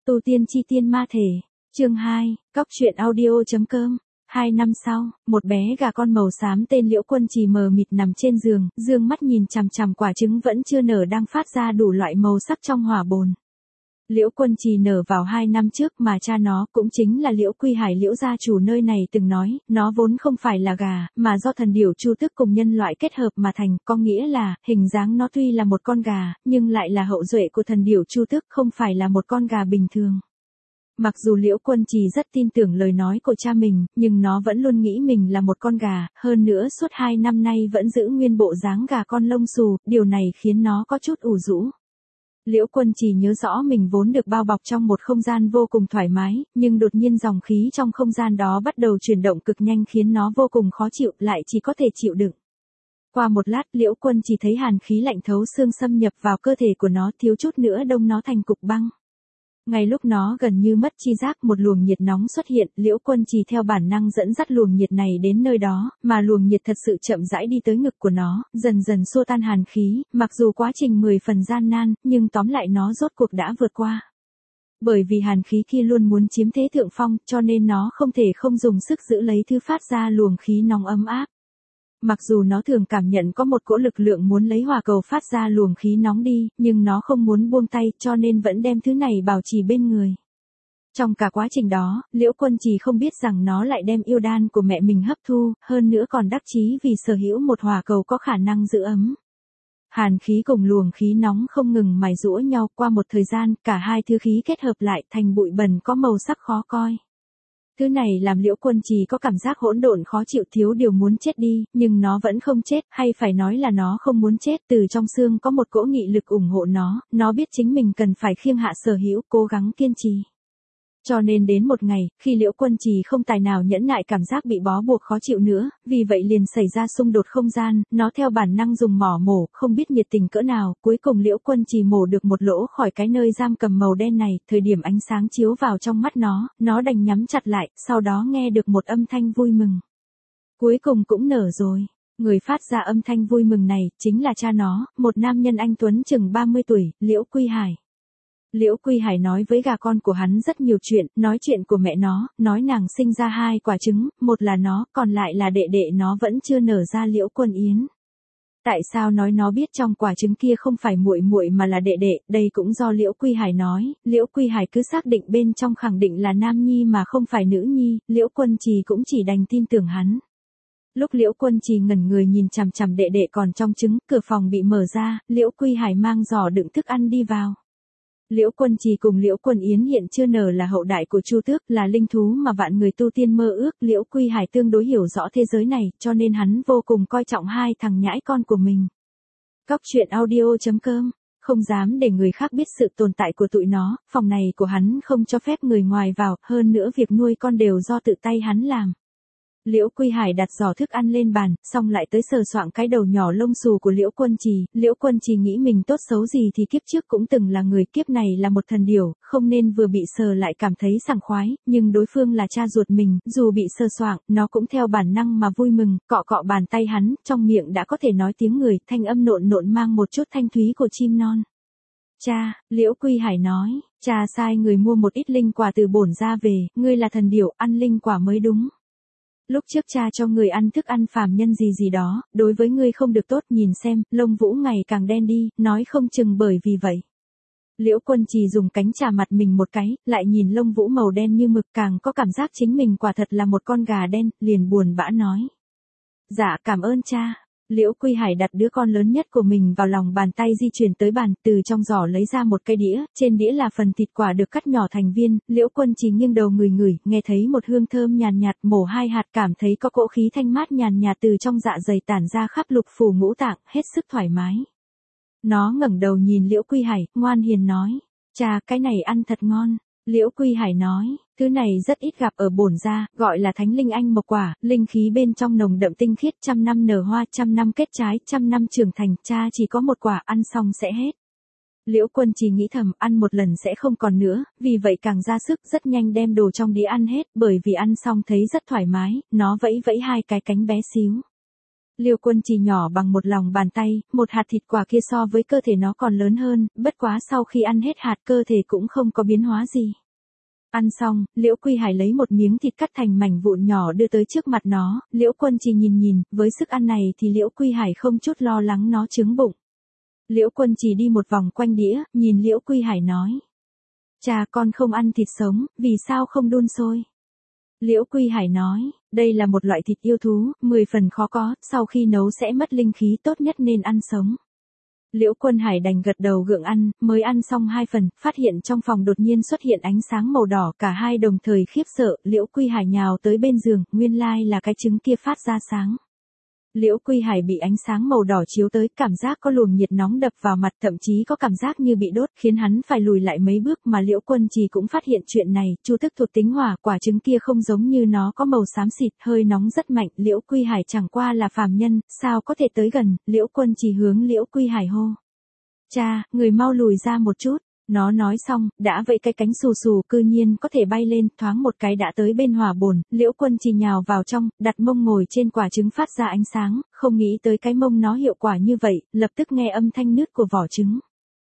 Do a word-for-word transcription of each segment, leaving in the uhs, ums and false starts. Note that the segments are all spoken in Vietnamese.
Tu tiên chi tiên ma thể. Chương hai, Cóc truyện audio.com. Hai năm sau, một bé gà con màu xám tên Liễu Quân Trì mờ mịt nằm trên giường, dương mắt nhìn chằm chằm quả trứng vẫn chưa nở đang phát ra đủ loại màu sắc trong hỏa bồn. Liễu Quân Trì nở vào hai năm trước mà cha nó cũng chính là Liễu Quy Hải Liễu gia chủ nơi này từng nói, nó vốn không phải là gà, mà do thần điểu Chu Tước cùng nhân loại kết hợp mà thành, có nghĩa là, hình dáng nó tuy là một con gà, nhưng lại là hậu duệ của thần điểu Chu Tước, không phải là một con gà bình thường. Mặc dù Liễu Quân Trì rất tin tưởng lời nói của cha mình, nhưng nó vẫn luôn nghĩ mình là một con gà, hơn nữa suốt hai năm nay vẫn giữ nguyên bộ dáng gà con lông xù, điều này khiến nó có chút ủ rũ. Liễu Quân Trì nhớ rõ mình vốn được bao bọc trong một không gian vô cùng thoải mái, nhưng đột nhiên dòng khí trong không gian đó bắt đầu chuyển động cực nhanh khiến nó vô cùng khó chịu, lại chỉ có thể chịu đựng. Qua một lát, Liễu Quân Trì thấy hàn khí lạnh thấu xương xâm nhập vào cơ thể của nó, thiếu chút nữa đông nó thành cục băng. Ngay lúc nó gần như mất chi giác, một luồng nhiệt nóng xuất hiện, Liễu Quân Trì theo bản năng dẫn dắt luồng nhiệt này đến nơi đó, mà luồng nhiệt thật sự chậm rãi đi tới ngực của nó, dần dần xua tan hàn khí, mặc dù quá trình mười phần gian nan, nhưng tóm lại nó rốt cuộc đã vượt qua. Bởi vì hàn khí kia luôn muốn chiếm thế thượng phong, cho nên nó không thể không dùng sức giữ lấy thứ phát ra luồng khí nóng ấm áp. Mặc dù nó thường cảm nhận có một cỗ lực lượng muốn lấy hỏa cầu phát ra luồng khí nóng đi, nhưng nó không muốn buông tay, cho nên vẫn đem thứ này bảo trì bên người. Trong cả quá trình đó, Liễu Quân Trì không biết rằng nó lại đem yêu đan của mẹ mình hấp thu, hơn nữa còn đắc chí vì sở hữu một hỏa cầu có khả năng giữ ấm. Hàn khí cùng luồng khí nóng không ngừng mài giũa nhau, qua một thời gian, cả hai thứ khí kết hợp lại thành bụi bẩn có màu sắc khó coi. Thứ này làm Liễu Quân Trì có cảm giác hỗn độn khó chịu, thiếu điều muốn chết đi, nhưng nó vẫn không chết, hay phải nói là nó không muốn chết, từ trong xương có một cỗ nghị lực ủng hộ nó, nó biết chính mình cần phải khiêng hạ sở hữu, cố gắng kiên trì. Cho nên đến một ngày, khi Liễu Quân Trì không tài nào nhẫn nại cảm giác bị bó buộc khó chịu nữa, vì vậy liền xảy ra xung đột không gian, nó theo bản năng dùng mỏ mổ, không biết nhiệt tình cỡ nào, cuối cùng Liễu Quân Trì mổ được một lỗ khỏi cái nơi giam cầm màu đen này, thời điểm ánh sáng chiếu vào trong mắt nó, nó đành nhắm chặt lại, sau đó nghe được một âm thanh vui mừng. Cuối cùng cũng nở rồi. Người phát ra âm thanh vui mừng này, chính là cha nó, một nam nhân anh tuấn chừng ba mươi tuổi, Liễu Quy Hải. Liễu Quy Hải nói với gà con của hắn rất nhiều chuyện, nói chuyện của mẹ nó, nói nàng sinh ra hai quả trứng, một là nó, còn lại là đệ đệ nó vẫn chưa nở ra Liễu Quân Yến. Tại sao nói nó biết trong quả trứng kia không phải muội muội mà là đệ đệ, đây cũng do Liễu Quy Hải nói, Liễu Quy Hải cứ xác định bên trong khẳng định là nam nhi mà không phải nữ nhi, Liễu Quân Trì cũng chỉ đành tin tưởng hắn. Lúc Liễu Quân Trì ngẩn người nhìn chằm chằm đệ đệ còn trong trứng, cửa phòng bị mở ra, Liễu Quy Hải mang giỏ đựng thức ăn đi vào. Liễu Quân Trì cùng Liễu Quân Yến hiện chưa nở là hậu đại của Chu Tước, là linh thú mà vạn người tu tiên mơ ước, Liễu Quy Hải tương đối hiểu rõ thế giới này, cho nên hắn vô cùng coi trọng hai thằng nhãi con của mình. Cóc truyện audio.com, không dám để người khác biết sự tồn tại của tụi nó, phòng này của hắn không cho phép người ngoài vào, hơn nữa việc nuôi con đều do tự tay hắn làm. Liễu Quy Hải đặt giỏ thức ăn lên bàn, xong lại tới sờ soạng cái đầu nhỏ lông xù của Liễu Quân Trì. Liễu Quân Trì nghĩ mình tốt xấu gì thì kiếp trước cũng từng là người, kiếp này là một thần điểu, không nên vừa bị sờ lại cảm thấy sảng khoái, nhưng đối phương là cha ruột mình, dù bị sờ soạng, nó cũng theo bản năng mà vui mừng, cọ cọ bàn tay hắn, trong miệng đã có thể nói tiếng người, thanh âm nộn nộn mang một chút thanh thúy của chim non. Cha, Liễu Quy Hải nói, cha sai người mua một ít linh quả từ bổn ra về, ngươi là thần điểu, ăn linh quả mới đúng. Lúc trước cha cho người ăn thức ăn phàm nhân gì gì đó, đối với ngươi không được tốt, nhìn xem, lông vũ ngày càng đen đi, nói không chừng bởi vì vậy. Liễu Quân Trì dùng cánh chà mặt mình một cái, lại nhìn lông vũ màu đen như mực, càng có cảm giác chính mình quả thật là một con gà đen, liền buồn bã nói. Dạ cảm ơn cha. Liễu Quy Hải đặt đứa con lớn nhất của mình vào lòng bàn tay di chuyển tới bàn, từ trong giỏ lấy ra một cái đĩa, trên đĩa là phần thịt quả được cắt nhỏ thành viên, Liễu Quân Trì nghiêng đầu ngửi ngửi, nghe thấy một hương thơm nhàn nhạt, mổ hai hạt cảm thấy có cỗ khí thanh mát nhàn nhạt từ trong dạ dày tản ra khắp lục phủ ngũ tạng, hết sức thoải mái. Nó ngẩng đầu nhìn Liễu Quy Hải, ngoan hiền nói, cha cái này ăn thật ngon. Liễu Quy Hải nói, thứ này rất ít gặp ở bổn gia, gọi là thánh linh anh mộc quả, linh khí bên trong nồng đậm tinh khiết, trăm năm nở hoa, trăm năm kết trái, trăm năm trưởng thành, cha chỉ có một quả, ăn xong sẽ hết. Liễu Quân Trì nghĩ thầm, ăn một lần sẽ không còn nữa, vì vậy càng ra sức, rất nhanh đem đồ trong đĩa ăn hết, bởi vì ăn xong thấy rất thoải mái, nó vẫy vẫy hai cái cánh bé xíu. Liêu Quân Trì nhỏ bằng một lòng bàn tay, một hạt thịt quả kia so với cơ thể nó còn lớn hơn, bất quá sau khi ăn hết hạt cơ thể cũng không có biến hóa gì. Ăn xong, Liễu Quy Hải lấy một miếng thịt cắt thành mảnh vụn nhỏ đưa tới trước mặt nó, Liễu Quân Trì nhìn nhìn, với sức ăn này thì Liễu Quy Hải không chút lo lắng nó chướng bụng. Liễu Quân Trì đi một vòng quanh đĩa, nhìn Liễu Quy Hải nói. Cha, con không ăn thịt sống, vì sao không đun sôi? Liễu Quy Hải nói, đây là một loại thịt yêu thú, mười phần khó có, sau khi nấu sẽ mất linh khí, tốt nhất nên ăn sống. Liễu Quân Hải đành gật đầu gượng ăn, mới ăn xong hai phần, phát hiện trong phòng đột nhiên xuất hiện ánh sáng màu đỏ, cả hai đồng thời khiếp sợ, Liễu Quy Hải nhào tới bên giường, nguyên lai là cái trứng kia phát ra sáng. Liễu Quy Hải bị ánh sáng màu đỏ chiếu tới, cảm giác có luồng nhiệt nóng đập vào mặt, thậm chí có cảm giác như bị đốt, khiến hắn phải lùi lại mấy bước, mà Liễu Quân Trì cũng phát hiện chuyện này, chu tức thuộc tính hỏa, quả trứng kia không giống như nó có màu xám xịt, hơi nóng rất mạnh, Liễu Quy Hải chẳng qua là phàm nhân, sao có thể tới gần, Liễu Quân Trì hướng Liễu Quy Hải hô. Cha, người mau lùi ra một chút. Nó nói xong, đã vậy cái cánh xù xù cư nhiên có thể bay lên, thoáng một cái đã tới bên hỏa bồn, Liễu Quân Trì nhào vào trong, đặt mông ngồi trên quả trứng phát ra ánh sáng, không nghĩ tới cái mông nó hiệu quả như vậy, lập tức nghe âm thanh nứt của vỏ trứng.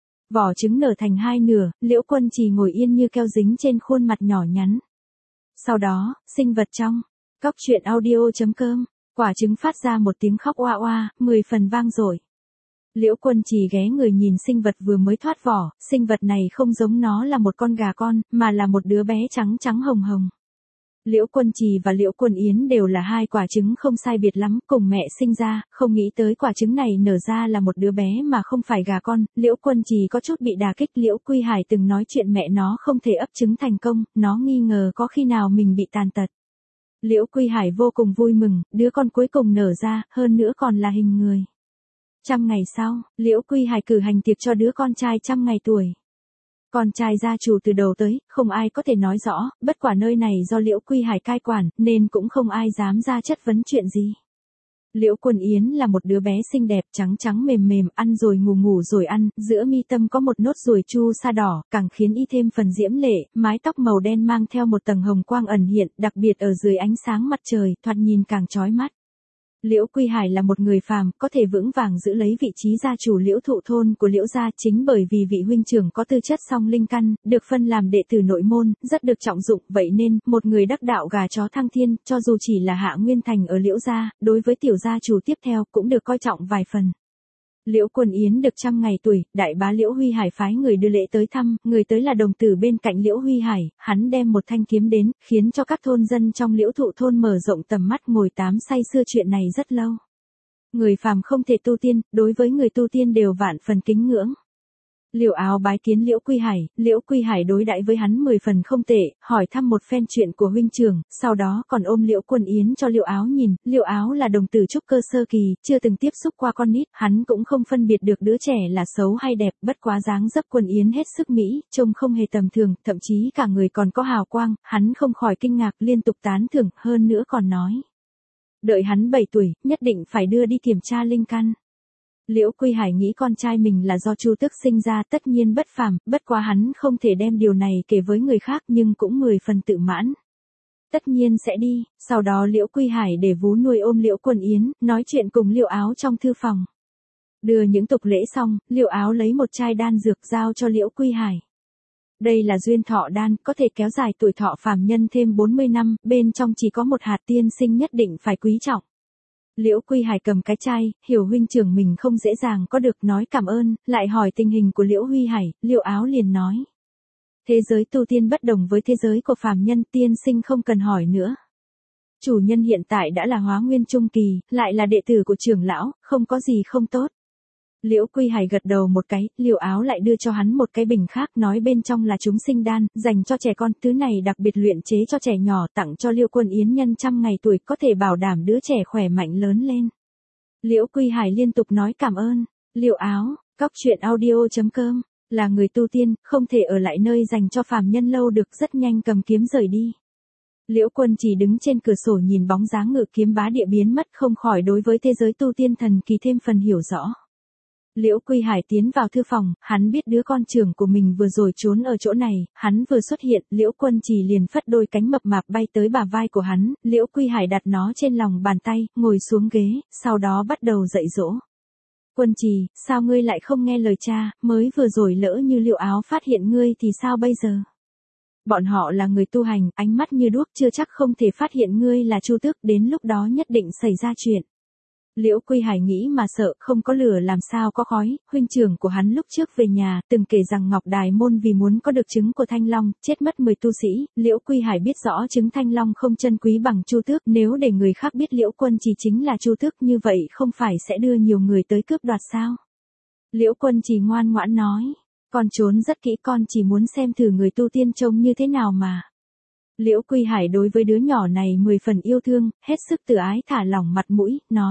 Vỏ trứng nở thành hai nửa, Liễu Quân Trì ngồi yên như keo dính trên khuôn mặt nhỏ nhắn. Sau đó, sinh vật trong, Cóc Truyện Audio chấm com, quả trứng phát ra một tiếng khóc oa oa, mười phần vang dội. Liễu Quân Trì ghé người nhìn sinh vật vừa mới thoát vỏ, sinh vật này không giống nó là một con gà con, mà là một đứa bé trắng trắng hồng hồng. Liễu Quân Trì và Liễu Quân Yến đều là hai quả trứng không sai biệt lắm, cùng mẹ sinh ra, không nghĩ tới quả trứng này nở ra là một đứa bé mà không phải gà con, Liễu Quân Trì có chút bị đả kích, Liễu Quy Hải từng nói chuyện mẹ nó không thể ấp trứng thành công, nó nghi ngờ có khi nào mình bị tàn tật. Liễu Quy Hải vô cùng vui mừng, đứa con cuối cùng nở ra, hơn nữa còn là hình người. Trăm ngày sau, Liễu Quy Hải cử hành tiệc cho đứa con trai trăm ngày tuổi. Con trai gia chủ từ đầu tới, không ai có thể nói rõ, bất quả nơi này do Liễu Quy Hải cai quản, nên cũng không ai dám ra chất vấn chuyện gì. Liễu Quân Yến là một đứa bé xinh đẹp, trắng trắng mềm mềm, ăn rồi ngủ ngủ rồi ăn, giữa mi tâm có một nốt ruồi chu sa đỏ, càng khiến y thêm phần diễm lệ, mái tóc màu đen mang theo một tầng hồng quang ẩn hiện, đặc biệt ở dưới ánh sáng mặt trời, thoạt nhìn càng chói mắt. Liễu Quy Hải là một người phàm, có thể vững vàng giữ lấy vị trí gia chủ Liễu Thụ thôn của Liễu gia, chính bởi vì vị huynh trưởng có tư chất song linh căn, được phân làm đệ tử nội môn, rất được trọng dụng, vậy nên, một người đắc đạo gà chó thăng thiên, cho dù chỉ là hạ nguyên thành ở Liễu gia, đối với tiểu gia chủ tiếp theo cũng được coi trọng vài phần. Liễu Quân Yến được trăm ngày tuổi, đại bá Liễu Huy Hải phái người đưa lễ tới thăm, người tới là đồng tử bên cạnh Liễu Huy Hải, hắn đem một thanh kiếm đến, khiến cho các thôn dân trong Liễu Thụ thôn mở rộng tầm mắt, ngồi tám say sưa chuyện này rất lâu. Người phàm không thể tu tiên, đối với người tu tiên đều vạn phần kính ngưỡng. Liễu Áo bái kiến Liễu Quy Hải, Liễu Quy Hải đối đãi với hắn mười phần không tệ, hỏi thăm một phen chuyện của huynh trưởng, sau đó còn ôm Liễu Quân Yến cho Liễu Áo nhìn, Liễu Áo là đồng tử trúc cơ sơ kỳ, chưa từng tiếp xúc qua con nít, hắn cũng không phân biệt được đứa trẻ là xấu hay đẹp, bất quá dáng dấp Quân Yến hết sức mỹ, trông không hề tầm thường, thậm chí cả người còn có hào quang, hắn không khỏi kinh ngạc, liên tục tán thưởng, hơn nữa còn nói. Đợi hắn bảy tuổi, nhất định phải đưa đi kiểm tra linh căn. Liễu Quy Hải nghĩ con trai mình là do Chu Tước sinh ra, tất nhiên bất phàm, bất quá hắn không thể đem điều này kể với người khác, nhưng cũng mười phần tự mãn. Tất nhiên sẽ đi, sau đó Liễu Quy Hải để vú nuôi ôm Liễu Quân Yến, nói chuyện cùng Liễu Áo trong thư phòng. Đưa những tục lễ xong, Liễu Áo lấy một chai đan dược giao cho Liễu Quy Hải. Đây là duyên thọ đan, có thể kéo dài tuổi thọ phàm nhân thêm bốn mươi năm, bên trong chỉ có một hạt tiên sinh, nhất định phải quý trọng. Liễu Quy Hải cầm cái chai, hiểu huynh trưởng mình không dễ dàng có được, nói cảm ơn, lại hỏi tình hình của Liễu Huy Hải, Liễu Áo liền nói. Thế giới tu tiên bất đồng với thế giới của phàm nhân, tiên sinh không cần hỏi nữa. Chủ nhân hiện tại đã là hóa nguyên trung kỳ, lại là đệ tử của trưởng lão, không có gì không tốt. Liễu Quy Hải gật đầu một cái, Liễu Áo lại đưa cho hắn một cái bình khác, nói bên trong là chúng sinh đan, dành cho trẻ con, thứ này đặc biệt luyện chế cho trẻ nhỏ, tặng cho Liễu Quân Yến nhân trăm ngày tuổi, có thể bảo đảm đứa trẻ khỏe mạnh lớn lên. Liễu Quy Hải liên tục nói cảm ơn. Liễu Áo, Cóc Truyện Audio chấm com, là người tu tiên, không thể ở lại nơi dành cho phàm nhân lâu được, rất nhanh cầm kiếm rời đi. Liễu Quân chỉ đứng trên cửa sổ nhìn bóng dáng ngự kiếm bá địa biến mất, không khỏi đối với thế giới tu tiên thần kỳ thêm phần hiểu rõ. Liễu Quy Hải tiến vào thư phòng, hắn biết đứa con trưởng của mình vừa rồi trốn ở chỗ này, hắn vừa xuất hiện, Liễu Quân Trì liền phất đôi cánh mập mạp bay tới bả vai của hắn, Liễu Quy Hải đặt nó trên lòng bàn tay, ngồi xuống ghế, sau đó bắt đầu dạy dỗ. Quân Trì, sao ngươi lại không nghe lời cha, mới vừa rồi lỡ như Liệu Áo phát hiện ngươi thì sao bây giờ? Bọn họ là người tu hành, ánh mắt như đuốc chưa chắc không thể phát hiện ngươi là Chu Tước, đến lúc đó nhất định xảy ra chuyện. Liễu Quy Hải nghĩ mà sợ, không có lửa làm sao có khói, huynh trưởng của hắn lúc trước về nhà, từng kể rằng Ngọc Đài Môn vì muốn có được trứng của Thanh Long, chết mất mười tu sĩ, Liễu Quy Hải biết rõ trứng Thanh Long không chân quý bằng Chu Tước, nếu để người khác biết Liễu Quân Trì chính là Chu Tước như vậy không phải sẽ đưa nhiều người tới cướp đoạt sao? Liễu Quân Trì ngoan ngoãn nói, con trốn rất kỹ, con chỉ muốn xem thử người tu tiên trông như thế nào mà. Liễu Quy Hải đối với đứa nhỏ này mười phần yêu thương, hết sức từ ái thả lỏng mặt mũi, nói.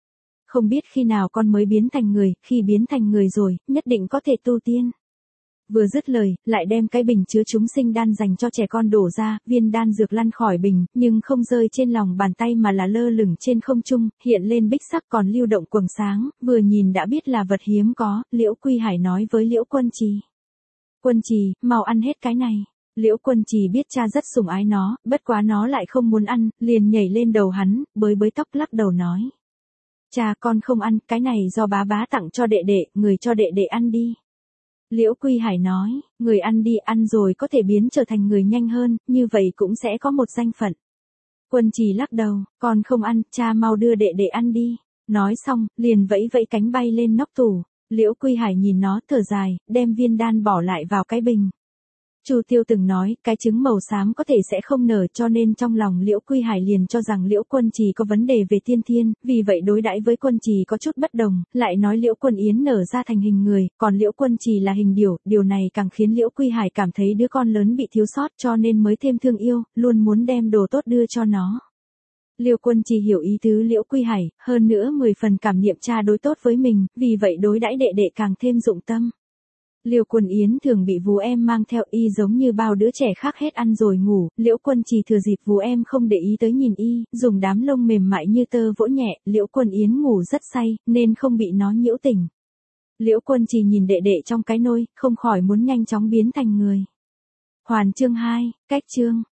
Không biết khi nào con mới biến thành người, khi biến thành người rồi, nhất định có thể tu tiên. Vừa dứt lời, lại đem cái bình chứa chúng sinh đan dành cho trẻ con đổ ra, viên đan dược lăn khỏi bình, nhưng không rơi trên lòng bàn tay mà là lơ lửng trên không trung, hiện lên bích sắc còn lưu động quầng sáng, vừa nhìn đã biết là vật hiếm có, Liễu Quy Hải nói với Liễu Quân Trì. Quân Trì, mau ăn hết cái này. Liễu Quân Trì biết cha rất sủng ái nó, bất quá nó lại không muốn ăn, liền nhảy lên đầu hắn, bới bới tóc lắc đầu nói. Cha, con không ăn, cái này do bá bá tặng cho đệ đệ, người cho đệ đệ ăn đi. Liễu Quy Hải nói, người ăn đi, ăn rồi có thể biến trở thành người nhanh hơn, như vậy cũng sẽ có một danh phận. Quân Trì lắc đầu, con không ăn, cha mau đưa đệ đệ ăn đi. Nói xong, liền vẫy vẫy cánh bay lên nóc tủ. Liễu Quy Hải nhìn nó, thở dài, đem viên đan bỏ lại vào cái bình. Chu Tiêu từng nói, cái trứng màu xám có thể sẽ không nở, cho nên trong lòng Liễu Quy Hải liền cho rằng Liễu Quân Trì có vấn đề về tiên thiên, vì vậy đối đãi với Quân Trì có chút bất đồng, lại nói Liễu Quân Yến nở ra thành hình người, còn Liễu Quân Trì là hình điểu, điều này càng khiến Liễu Quy Hải cảm thấy đứa con lớn bị thiếu sót, cho nên mới thêm thương yêu, luôn muốn đem đồ tốt đưa cho nó. Liễu Quân Trì hiểu ý tứ Liễu Quy Hải, hơn nữa mười phần cảm niệm cha đối tốt với mình, vì vậy đối đãi đệ đệ càng thêm dụng tâm. Liễu Quân Yến thường bị vú em mang theo, y giống như bao đứa trẻ khác hết ăn rồi ngủ, Liễu Quân Trì thừa dịp vú em không để ý tới nhìn y, dùng đám lông mềm mại như tơ vỗ nhẹ, Liễu Quân Yến ngủ rất say, nên không bị nó nhiễu tỉnh. Liễu Quân Trì nhìn đệ đệ trong cái nôi, không khỏi muốn nhanh chóng biến thành người. Hoàn chương hai, cách chương.